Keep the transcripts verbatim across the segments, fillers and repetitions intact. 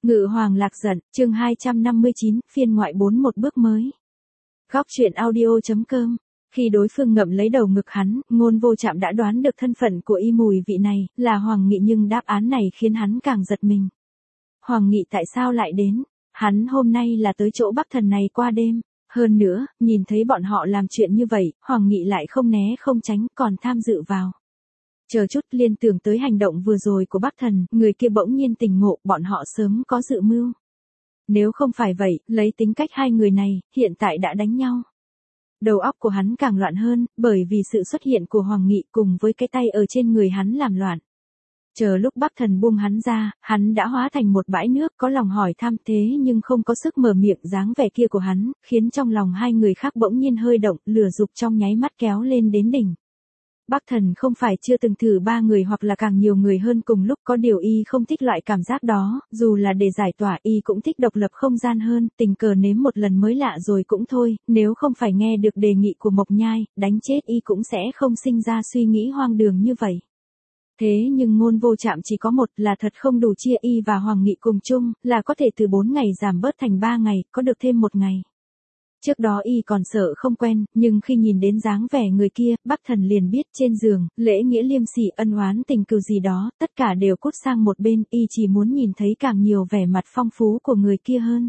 Ngự hoàng lạc giận, chương hai trăm năm mươi chín, phiên ngoại bốn một bước mới. Góc truyện audio.com. Khi đối phương ngậm lấy đầu ngực hắn, Ngôn Vô Trạm đã đoán được thân phận của y mùi vị này, là Hoàng Nghị, nhưng đáp án này khiến hắn càng giật mình. Hoàng Nghị tại sao lại đến? Hắn hôm nay là tới chỗ Bắc Thần này qua đêm. Hơn nữa, nhìn thấy bọn họ làm chuyện như vậy, Hoàng Nghị lại không né không tránh, còn tham dự vào. Chờ chút, liên tưởng tới hành động vừa rồi của Bắc Thần, người kia bỗng nhiên tỉnh ngộ, bọn họ sớm có dự mưu. Nếu không phải vậy, lấy tính cách hai người này, hiện tại đã đánh nhau. Đầu óc của hắn càng loạn hơn, bởi vì sự xuất hiện của Hoàng Nghị cùng với cái tay ở trên người hắn làm loạn. Chờ lúc Bắc Thần buông hắn ra, hắn đã hóa thành một bãi nước, có lòng hỏi thăm thế nhưng không có sức mở miệng. Dáng vẻ kia của hắn, khiến trong lòng hai người khác bỗng nhiên hơi động, lửa dục trong nháy mắt kéo lên đến đỉnh. Bắc Thần không phải chưa từng thử ba người hoặc là càng nhiều người hơn cùng lúc, có điều y không thích loại cảm giác đó, dù là để giải tỏa y cũng thích độc lập không gian hơn, tình cờ nếm một lần mới lạ rồi cũng thôi, nếu không phải nghe được đề nghị của Mộc Nhai, đánh chết y cũng sẽ không sinh ra suy nghĩ hoang đường như vậy. Thế nhưng Ngôn Vô Trạm chỉ có một, là thật không đủ chia y và Hoàng Nghị cùng chung, là có thể từ bốn ngày giảm bớt thành ba ngày, có được thêm một ngày. Trước đó y còn sợ không quen, nhưng khi nhìn đến dáng vẻ người kia, Bắc Thần liền biết trên giường, lễ nghĩa liêm sỉ, ân oán tình cừu gì đó, tất cả đều cút sang một bên, y chỉ muốn nhìn thấy càng nhiều vẻ mặt phong phú của người kia hơn.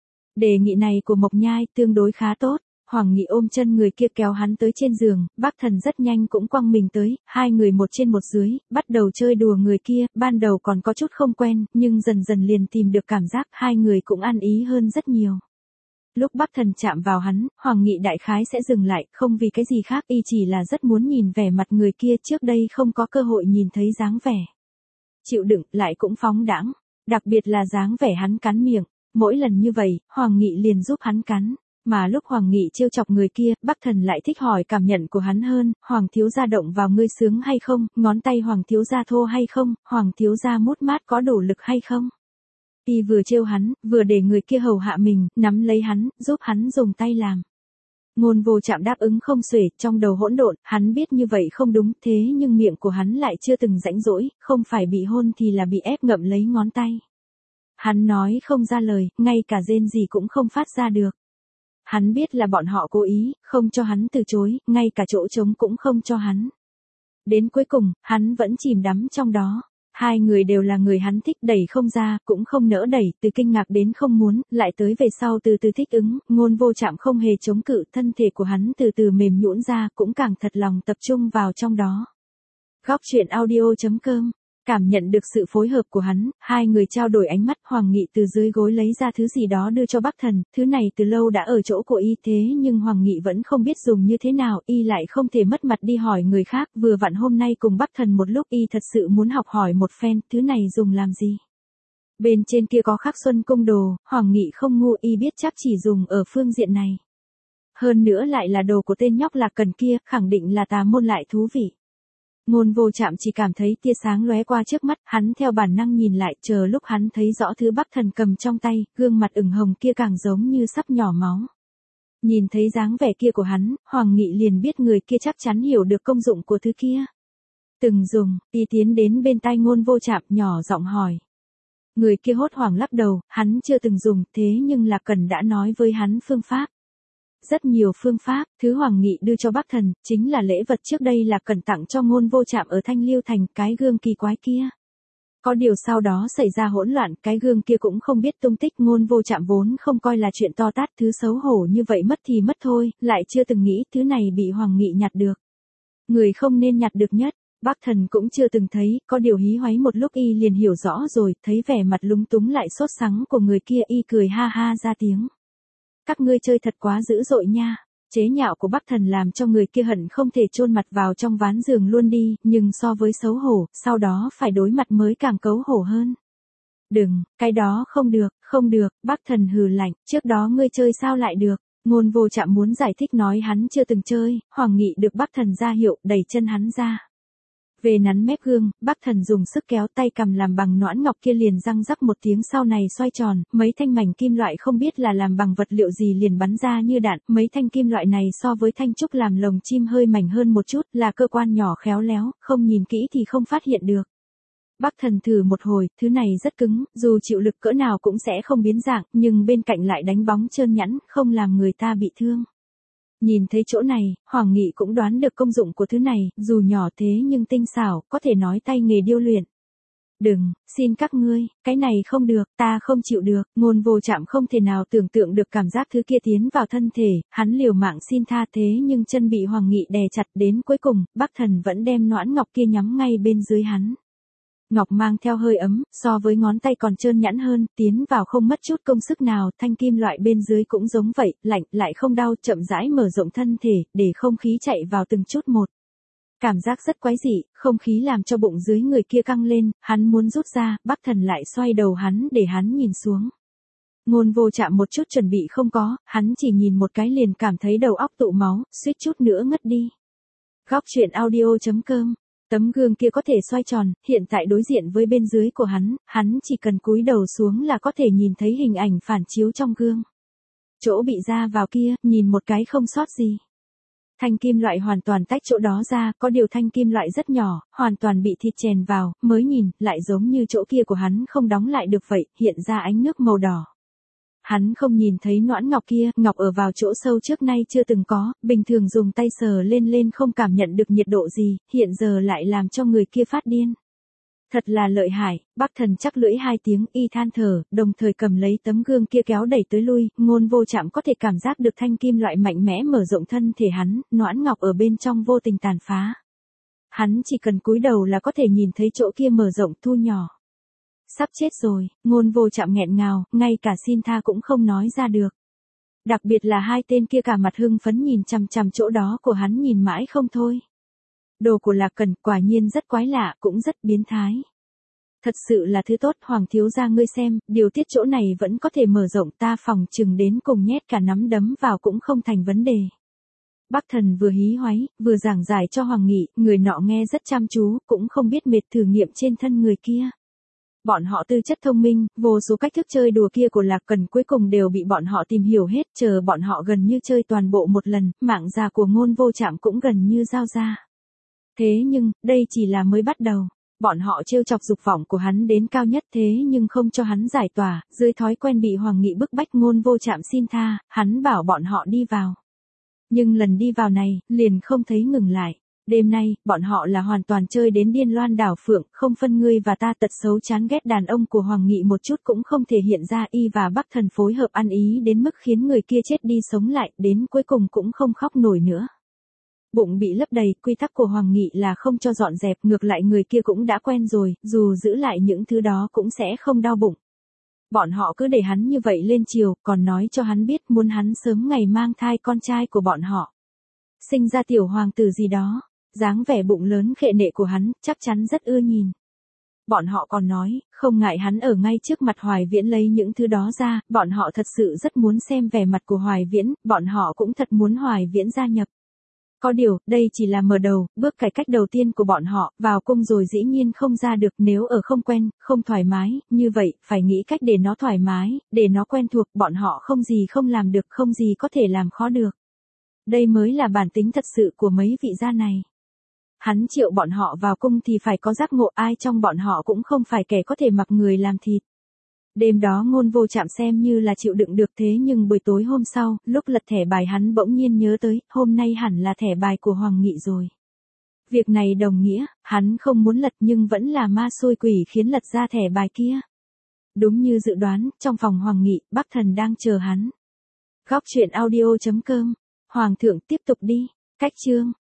Đề nghị này của Mộc Nhai tương đối khá tốt. Hoàng Nghị ôm chân người kia kéo hắn tới trên giường, Bắc Thần rất nhanh cũng quăng mình tới, hai người một trên một dưới, bắt đầu chơi đùa người kia, ban đầu còn có chút không quen, nhưng dần dần liền tìm được cảm giác, hai người cũng ăn ý hơn rất nhiều. Lúc Bắc Thần chạm vào hắn, Hoàng Nghị đại khái sẽ dừng lại, không vì cái gì khác, y chỉ là rất muốn nhìn vẻ mặt người kia, trước đây không có cơ hội nhìn thấy dáng vẻ chịu đựng, lại cũng phóng đãng, đặc biệt là dáng vẻ hắn cắn miệng, mỗi lần như vậy, Hoàng Nghị liền giúp hắn cắn. Mà lúc Hoàng Nghị trêu chọc người kia, Bắc Thần lại thích hỏi cảm nhận của hắn hơn, Hoàng thiếu gia động vào ngươi sướng hay không, ngón tay Hoàng thiếu gia thô hay không, Hoàng thiếu gia mút mát có đủ lực hay không. Y vừa trêu hắn, vừa để người kia hầu hạ mình, nắm lấy hắn, giúp hắn dùng tay làm. Ngôn Vô Trạm đáp ứng không xuể, trong đầu hỗn độn, hắn biết như vậy không đúng, thế nhưng miệng của hắn lại chưa từng rãnh rỗi, không phải bị hôn thì là bị ép ngậm lấy ngón tay. Hắn nói không ra lời, ngay cả rên gì cũng không phát ra được. Hắn biết là bọn họ cố ý, không cho hắn từ chối, ngay cả chỗ trống cũng không cho hắn. Đến cuối cùng, hắn vẫn chìm đắm trong đó. Hai người đều là người hắn thích, đẩy không ra, cũng không nỡ đẩy, từ kinh ngạc đến không muốn, lại tới về sau từ từ thích ứng, Ngôn Vô Trạm không hề chống cự, thân thể của hắn từ từ mềm nhũn ra, cũng càng thật lòng tập trung vào trong đó. Góc truyện audio.com. Cảm nhận được sự phối hợp của hắn, hai người trao đổi ánh mắt. Hoàng Nghị từ dưới gối lấy ra thứ gì đó đưa cho Bắc Thần, thứ này từ lâu đã ở chỗ của y, thế nhưng Hoàng Nghị vẫn không biết dùng như thế nào, y lại không thể mất mặt đi hỏi người khác, vừa vặn hôm nay cùng Bắc Thần một lúc, y thật sự muốn học hỏi một phen, thứ này dùng làm gì. Bên trên kia có khắc Xuân Cung đồ, Hoàng Nghị không ngu, y biết chắc chỉ dùng ở phương diện này. Hơn nữa lại là đồ của tên nhóc Lạc Cần kia, khẳng định là tà môn lại thú vị. Ngôn Vô Trạm chỉ cảm thấy tia sáng lóe qua trước mắt, hắn theo bản năng nhìn lại, chờ lúc hắn thấy rõ thứ Bắc Thần cầm trong tay, gương mặt ửng hồng kia càng giống như sắp nhỏ máu. Nhìn thấy dáng vẻ kia của hắn, Hoàng Nghị liền biết người kia chắc chắn hiểu được công dụng của thứ kia. Từng dùng, y tiến đến bên tai Ngôn Vô Trạm, nhỏ giọng hỏi. Người kia hốt hoảng lắc đầu, hắn chưa từng dùng, thế nhưng Lạc Cần đã nói với hắn phương pháp. Rất nhiều phương pháp, thứ Hoàng Nghị đưa cho Bắc Thần, chính là lễ vật trước đây là cần tặng cho Ngôn Vô Trạm ở Thanh Liêu Thành, cái gương kỳ quái kia. Có điều sau đó xảy ra hỗn loạn, cái gương kia cũng không biết tung tích, Ngôn Vô Trạm vốn không coi là chuyện to tát, thứ xấu hổ như vậy mất thì mất thôi, lại chưa từng nghĩ thứ này bị Hoàng Nghị nhặt được. Người không nên nhặt được nhất, Bắc Thần cũng chưa từng thấy, có điều hí hoáy một lúc y liền hiểu rõ rồi, thấy vẻ mặt lúng túng lại sốt sắng của người kia, y cười ha ha ra tiếng. Các ngươi chơi thật quá dữ dội nha. Chế nhạo của Bắc Thần làm cho người kia hận không thể chôn mặt vào trong ván giường luôn đi, nhưng so với xấu hổ, sau đó phải đối mặt mới càng cấu hổ hơn. Đừng, cái đó không được, không được, Bắc Thần hừ lạnh, trước đó ngươi chơi sao lại được. Ngôn Vô Trạm muốn giải thích nói hắn chưa từng chơi, Hoàng Nghị được Bắc Thần ra hiệu, đẩy chân hắn ra. Về nắn mép gương, Bắc Thần dùng sức kéo, tay cầm làm bằng nõn ngọc kia liền răng rắc một tiếng, sau này xoay tròn, mấy thanh mảnh kim loại không biết là làm bằng vật liệu gì liền bắn ra như đạn, mấy thanh kim loại này so với thanh trúc làm lồng chim hơi mảnh hơn một chút, là cơ quan nhỏ khéo léo, không nhìn kỹ thì không phát hiện được. Bắc Thần thử một hồi, thứ này rất cứng, dù chịu lực cỡ nào cũng sẽ không biến dạng, nhưng bên cạnh lại đánh bóng trơn nhẵn, không làm người ta bị thương. Nhìn thấy chỗ này, Hoàng Nghị cũng đoán được công dụng của thứ này, dù nhỏ thế nhưng tinh xảo, có thể nói tay nghề điêu luyện. Đừng, xin các ngươi, cái này không được, ta không chịu được, Ngôn Vô Trạm không thể nào tưởng tượng được cảm giác thứ kia tiến vào thân thể, hắn liều mạng xin tha thế nhưng chân bị Hoàng Nghị đè chặt đến cuối cùng, Bắc Thần vẫn đem noãn ngọc kia nhắm ngay bên dưới hắn. Ngọc mang theo hơi ấm, so với ngón tay còn trơn nhẵn hơn, tiến vào không mất chút công sức nào, thanh kim loại bên dưới cũng giống vậy, lạnh, lại không đau, chậm rãi mở rộng thân thể, để không khí chạy vào từng chút một. Cảm giác rất quái dị, không khí làm cho bụng dưới người kia căng lên, hắn muốn rút ra, Bắc Thần lại xoay đầu hắn để hắn nhìn xuống. Ngôn Vô Trạm một chút chuẩn bị không có, hắn chỉ nhìn một cái liền cảm thấy đầu óc tụ máu, suýt chút nữa ngất đi. Góc truyện audio chấm com. Tấm gương kia có thể xoay tròn, hiện tại đối diện với bên dưới của hắn, hắn chỉ cần cúi đầu xuống là có thể nhìn thấy hình ảnh phản chiếu trong gương. Chỗ bị ra vào kia, nhìn một cái không sót gì. Thanh kim loại hoàn toàn tách chỗ đó ra, có điều thanh kim loại rất nhỏ, hoàn toàn bị thịt chèn vào, mới nhìn, lại giống như chỗ kia của hắn không đóng lại được vậy, hiện ra ánh nước màu đỏ. Hắn không nhìn thấy noãn ngọc kia, ngọc ở vào chỗ sâu trước nay chưa từng có, bình thường dùng tay sờ lên lên không cảm nhận được nhiệt độ gì, hiện giờ lại làm cho người kia phát điên. Thật là lợi hại, Bắc Thần chắc lưỡi hai tiếng y than thở, đồng thời cầm lấy tấm gương kia kéo đẩy tới lui, Ngôn Vô Trạm có thể cảm giác được thanh kim loại mạnh mẽ mở rộng thân thể hắn, noãn ngọc ở bên trong vô tình tàn phá. Hắn chỉ cần cúi đầu là có thể nhìn thấy chỗ kia mở rộng thu nhỏ. Sắp chết rồi, Ngôn Vô Trạm nghẹn ngào, ngay cả xin tha cũng không nói ra được. Đặc biệt là hai tên kia cả mặt hưng phấn nhìn chằm chằm chỗ đó của hắn nhìn mãi không thôi. Đồ của Lạc Cẩn quả nhiên rất quái lạ, cũng rất biến thái. Thật sự là thứ tốt, Hoàng thiếu gia ngươi xem, điều tiết chỗ này vẫn có thể mở rộng, ta phòng chừng đến cùng nhét cả nắm đấm vào cũng không thành vấn đề. Bắc Thần vừa hí hoáy, vừa giảng giải cho Hoàng Nghị, người nọ nghe rất chăm chú, cũng không biết mệt thử nghiệm trên thân người kia. Bọn họ tư chất thông minh, vô số cách thức chơi đùa kia của Lạc Cẩn cuối cùng đều bị bọn họ tìm hiểu hết, chờ bọn họ gần như chơi toàn bộ một lần, mạng già của Ngôn Vô Trạm cũng gần như giao ra. Thế nhưng, đây chỉ là mới bắt đầu. Bọn họ trêu chọc dục vọng của hắn đến cao nhất thế nhưng không cho hắn giải tỏa, dưới thói quen bị Hoàng Nghị bức bách Ngôn Vô Trạm xin tha, hắn bảo bọn họ đi vào. Nhưng lần đi vào này, liền không thấy ngừng lại. Đêm nay, bọn họ là hoàn toàn chơi đến điên loan đảo phượng, không phân ngươi và ta, tật xấu chán ghét đàn ông của Hoàng Nghị một chút cũng không thể hiện ra, y và Bắc Thần phối hợp ăn ý đến mức khiến người kia chết đi sống lại, đến cuối cùng cũng không khóc nổi nữa. Bụng bị lấp đầy, quy tắc của Hoàng Nghị là không cho dọn dẹp, ngược lại người kia cũng đã quen rồi, dù giữ lại những thứ đó cũng sẽ không đau bụng. Bọn họ cứ để hắn như vậy lên chiều, còn nói cho hắn biết muốn hắn sớm ngày mang thai con trai của bọn họ. Sinh ra tiểu hoàng tử gì đó, dáng vẻ bụng lớn khệ nệ của hắn, chắc chắn rất ưa nhìn. Bọn họ còn nói, không ngại hắn ở ngay trước mặt Hoài Viễn lấy những thứ đó ra, bọn họ thật sự rất muốn xem vẻ mặt của Hoài Viễn, bọn họ cũng thật muốn Hoài Viễn gia nhập. Có điều, đây chỉ là mở đầu, bước cải cách đầu tiên của bọn họ, vào cung rồi dĩ nhiên không ra được, nếu ở không quen, không thoải mái, như vậy, phải nghĩ cách để nó thoải mái, để nó quen thuộc, bọn họ không gì không làm được, không gì có thể làm khó được. Đây mới là bản tính thật sự của mấy vị gia này. Hắn triệu bọn họ vào cung thì phải có giác ngộ, ai trong bọn họ cũng không phải kẻ có thể mặc người làm thịt. Đêm đó Ngôn Vô Trạm xem như là chịu đựng được, thế nhưng buổi tối hôm sau, lúc lật thẻ bài hắn bỗng nhiên nhớ tới, hôm nay hẳn là thẻ bài của Hoàng Nghị rồi. Việc này đồng nghĩa, hắn không muốn lật nhưng vẫn là ma xui quỷ khiến lật ra thẻ bài kia. Đúng như dự đoán, trong phòng Hoàng Nghị, Bắc Thần đang chờ hắn. Góc truyện audio chấm com. Hoàng thượng tiếp tục đi. Cách chương.